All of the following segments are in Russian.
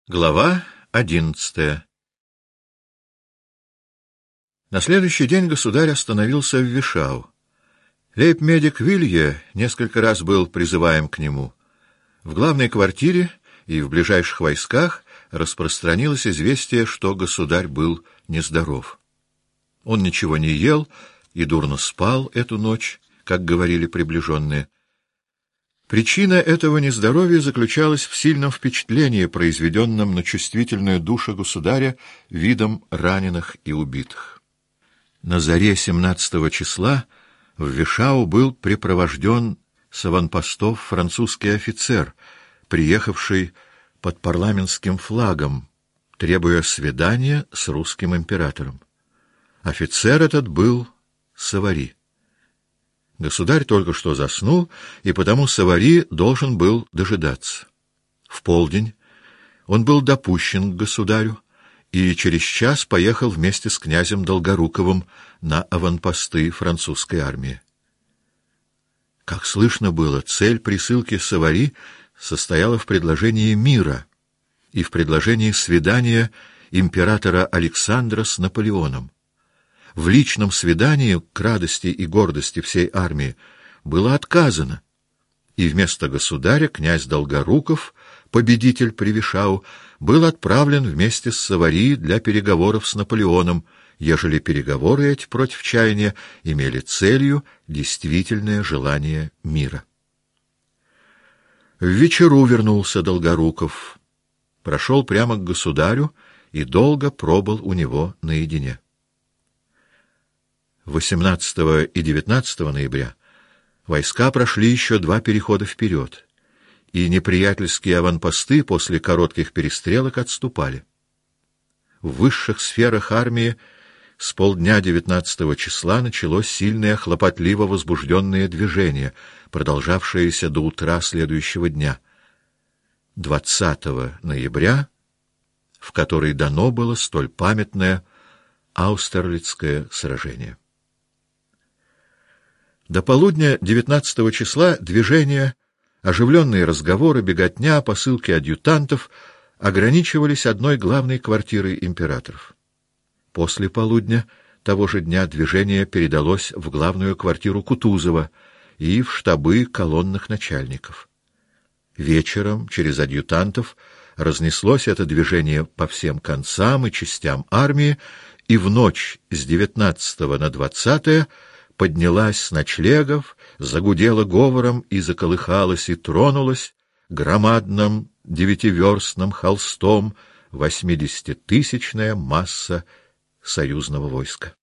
Глава 11. На следующий день государь остановился в Вишау. Лейб-медик Вилье несколько раз был призываем к нему. В главной квартире и в ближайших войсках распространилось известие, что государь был нездоров. Он ничего не ел и дурно спал эту ночь, как говорили приближенные. Причина этого нездоровья заключалась в сильном впечатлении, произведенном на чувствительную душу государя видом раненых и убитых. На заре 17 числа в Вишау был припровожден с аванпостов французский офицер, приехавший под парламентским флагом, требуя свидания с русским императором. Офицер этот был Савари. Государь только что заснул, и потому Савари должен был дожидаться. В полдень он был допущен к государю и через час поехал вместе с князем Долгоруковым на аванпосты французской армии. Как слышно было, цель присылки Савари состояла в предложении мира и в предложении свидания императора Александра с Наполеоном. В личном свидании, к радости и гордости всей армии, было отказано, и вместо государя князь Долгоруков, победитель при Вишау, был отправлен вместе с Савари для переговоров с Наполеоном, ежели переговоры эти против чаяния имели целью действительное желание мира. В вечеру вернулся Долгоруков, прошел прямо к государю и долго пробыл у него наедине. 18 и 19 ноября войска прошли еще 2 перехода вперед, и неприятельские аванпосты после коротких перестрелок отступали. В высших сферах армии с полдня 19 числа началось сильное, хлопотливо возбужденное движение, продолжавшееся до утра следующего дня, 20 ноября, в который дано было столь памятное Аустерлицкое сражение. До полудня 19 числа движение, оживленные разговоры, беготня, посылки адъютантов ограничивались одной главной квартирой императоров. После полудня того же дня движение передалось в главную квартиру Кутузова и в штабы колонных начальников. Вечером через адъютантов разнеслось это движение по всем концам и частям армии, и в ночь с 19 на 20 поднялась с ночлегов, загудела говором и заколыхалась и тронулась громадным 9-верстным холстом 80-тысячная масса союзного войска.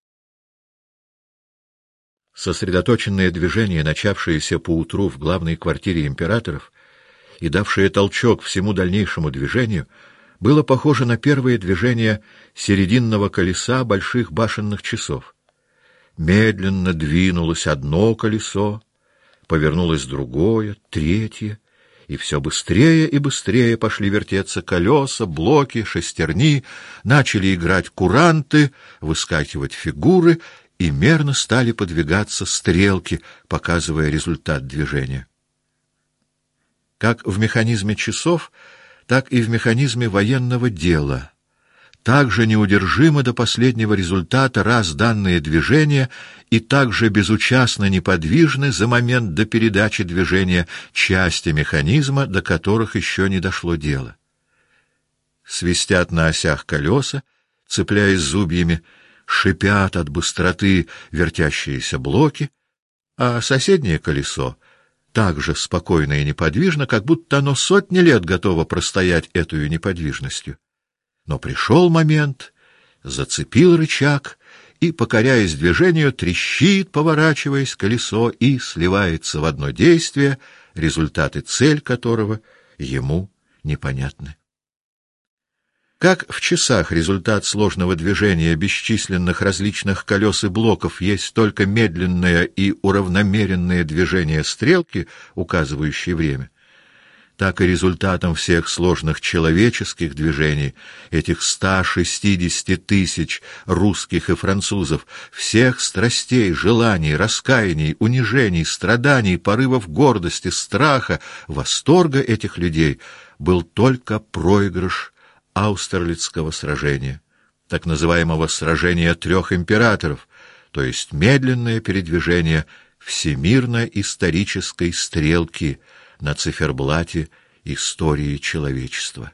Сосредоточенное движение, начавшееся поутру в главной квартире императоров и давшее толчок всему дальнейшему движению, было похоже на первое движение серединного колеса больших башенных часов. Медленно двинулось одно колесо, повернулось другое, третье, и все быстрее и быстрее пошли вертеться колеса, блоки, шестерни, начали играть куранты, выскакивать фигуры, и мерно стали подвигаться стрелки, показывая результат движения. Как в механизме часов, так и в механизме военного дела. Так же неудержимо до последнего результата раз данные движения и так же безучастно неподвижны за момент до передачи движения части механизма, до которых еще не дошло дело. Свистят на осях колеса, цепляясь зубьями, шипят от быстроты вертящиеся блоки, а соседнее колесо так же спокойно и неподвижно, как будто оно сотни лет готово простоять эту неподвижностью. Но пришел момент, зацепил рычаг, и, покоряясь движению, трещит, поворачиваясь колесо, и сливается в одно действие, результат и цель которого ему непонятны. Как в часах результат сложного движения бесчисленных различных колес и блоков есть только медленное и уравномеренное движение стрелки, указывающей время, так и результатом всех сложных человеческих движений, этих 160 тысяч русских и французов, всех страстей, желаний, раскаяний, унижений, страданий, порывов гордости, страха, восторга этих людей, был только проигрыш Аустерлицкого сражения, так называемого сражения трех императоров, то есть медленное передвижение всемирно-исторической стрелки на циферблате истории человечества.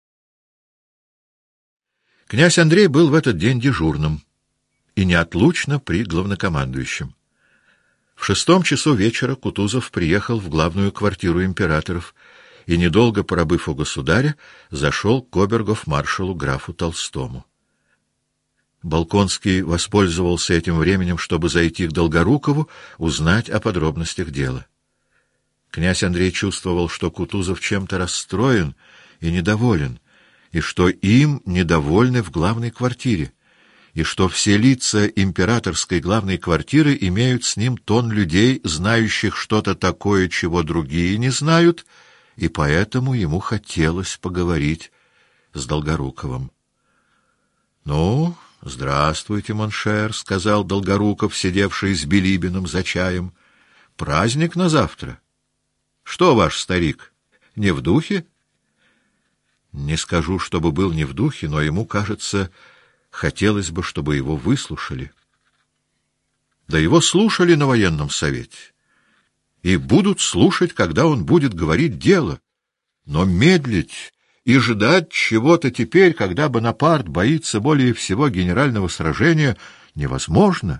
Князь Андрей был в этот день дежурным и неотлучно при главнокомандующем. В 6 часу вечера Кутузов приехал в главную квартиру императоров и, недолго пробыв у государя, зашел к обергов-маршалу графу Толстому. Болконский воспользовался этим временем, чтобы зайти к Долгорукову, узнать о подробностях дела. Князь Андрей чувствовал, что Кутузов чем-то расстроен и недоволен, и что им недовольны в главной квартире, и что все лица императорской главной квартиры имеют с ним тон людей, знающих что-то такое, чего другие не знают, и поэтому ему хотелось поговорить с Долгоруковым. — Ну, здравствуйте, моншер, — сказал Долгоруков, сидевший с Билибиным за чаем. — Праздник на завтра. — Что, ваш старик, не в духе? — Не скажу, чтобы был не в духе, но ему, кажется, хотелось бы, чтобы его выслушали. Да его слушали на военном совете. И будут слушать, когда он будет говорить дело. Но медлить и ждать чего-то теперь, когда Бонапарт боится более всего генерального сражения, невозможно.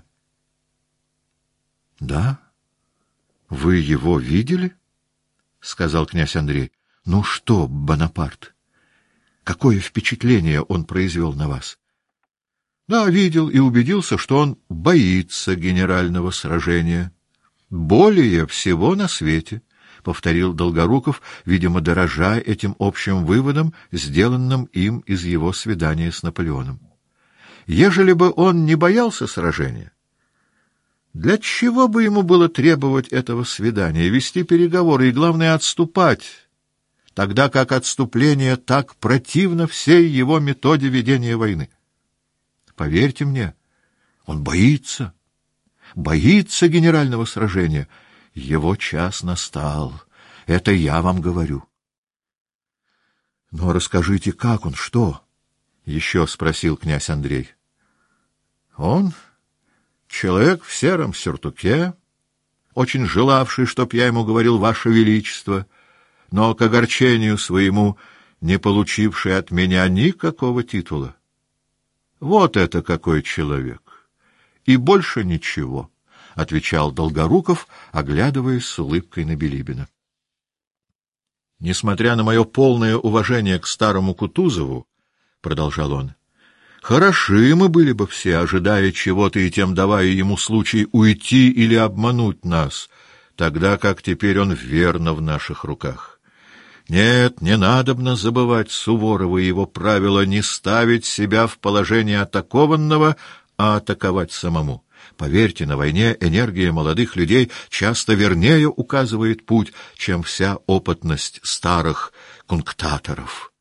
— Да? Вы его видели? — сказал князь Андрей. — Ну что, Бонапарт? Какое впечатление он произвел на вас? — Да, видел и убедился, что он боится генерального сражения. Более всего на свете, — повторил Долгоруков, видимо, дорожа этим общим выводом, сделанным им из его свидания с Наполеоном. Ежели бы он не боялся сражения, для чего бы ему было требовать этого свидания, вести переговоры и, главное, отступать, тогда как отступление так противно всей его методе ведения войны? Поверьте мне, он боится генерального сражения. Его час настал. Это я вам говорю. — Но расскажите, как он, что? — еще спросил князь Андрей. — Он человек в сером сюртуке, очень желавший, чтоб я ему говорил «Ваше Величество», но к огорчению своему не получивший от меня никакого титула. Вот это какой человек! И больше ничего, — отвечал Долгоруков, оглядываясь с улыбкой на Билибина. Несмотря на мое полное уважение к старому Кутузову, — продолжал он, — хороши мы были бы все, ожидая чего-то и тем давая ему случай уйти или обмануть нас, тогда как теперь он верно в наших руках. Нет, не надобно забывать Суворова и его правило не ставить себя в положение атакованного, а атаковать самому. Поверьте, на войне энергия молодых людей часто вернее указывает путь, чем вся опытность старых кунктаторов.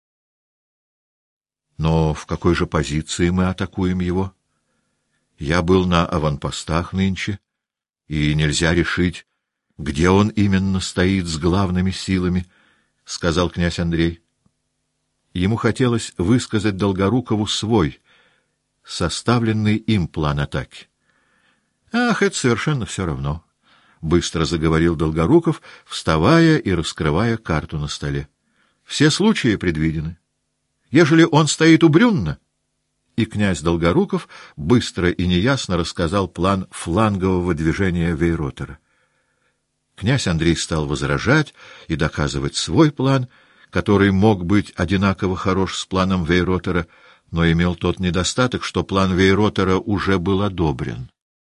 Но в какой же позиции мы атакуем его? Я был на аванпостах нынче, и нельзя решить, где он именно стоит с главными силами, — сказал князь Андрей. Ему хотелось высказать Долгорукову свой, составленный им план атаки. — Ах, это совершенно все равно, — быстро заговорил Долгоруков, вставая и раскрывая карту на столе. — Все случаи предвидены. Ежели он стоит у Брюнна... И князь Долгоруков быстро и неясно рассказал план флангового движения Вейротера. Князь Андрей стал возражать и доказывать свой план, который мог быть одинаково хорош с планом Вейротера, но имел тот недостаток, что план Вейротера уже был одобрен.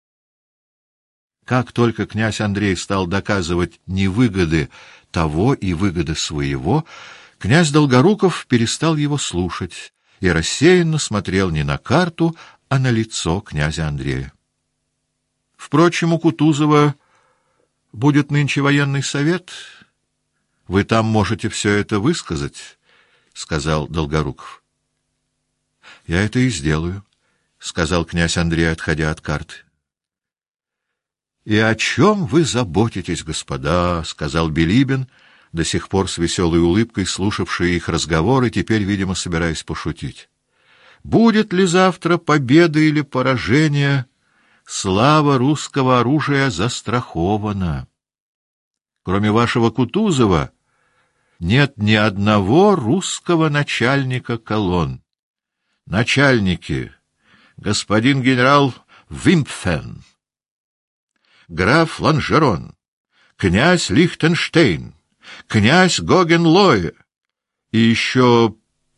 Как только князь Андрей стал доказывать невыгоды того и выгоды своего, князь Долгоруков перестал его слушать и рассеянно смотрел не на карту, а на лицо князя Андрея. Впрочем, у Кутузова будет нынче военный совет. Вы там можете все это высказать, — сказал Долгоруков. — Я это и сделаю, — сказал князь Андрей, отходя от карты. — И о чем вы заботитесь, господа, — сказал Билибин, до сих пор с веселой улыбкой слушавший их разговоры, теперь, видимо, собираясь пошутить. «Будет ли завтра победа или поражение, слава русского оружия застрахована. Кроме вашего Кутузова нет ни одного русского начальника колонн. Начальники: господин генерал Вимпфен, граф Ланжерон, князь Лихтенштейн, князь Гогенлое и еще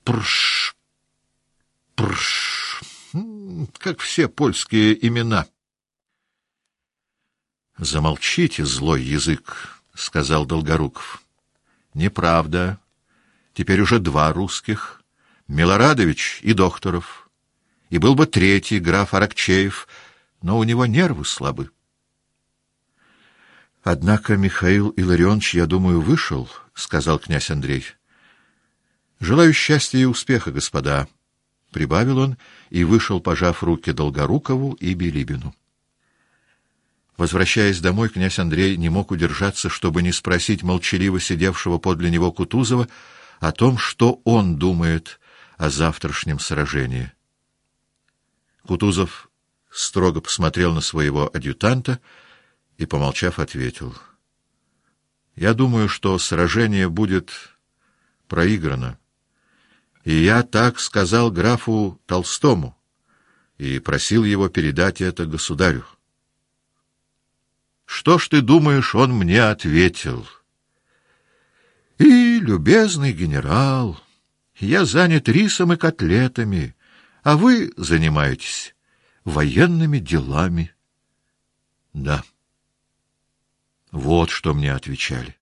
как все польские имена». «Замолчите, злой язык», — сказал Долгоруков. «Неправда. Теперь уже два русских — Милорадович и Докторов. И был бы третий, граф Аракчеев, но у него нервы слабы». «Однако Михаил Илларионович, я думаю, вышел», — сказал князь Андрей. «Желаю счастья и успеха, господа», — прибавил он и вышел, пожав руки Долгорукову и Билибину. Возвращаясь домой, князь Андрей не мог удержаться, чтобы не спросить молчаливо сидевшего подле него Кутузова о том, что он думает о завтрашнем сражении. Кутузов строго посмотрел на своего адъютанта и, помолчав, ответил: «Я думаю, что сражение будет проиграно. И я так сказал графу Толстому и просил его передать это государю». «Что ж ты думаешь, он мне ответил?» «И, любезный генерал, я занят рисом и котлетами, а вы занимаетесь военными делами». «Да, вот что мне отвечали».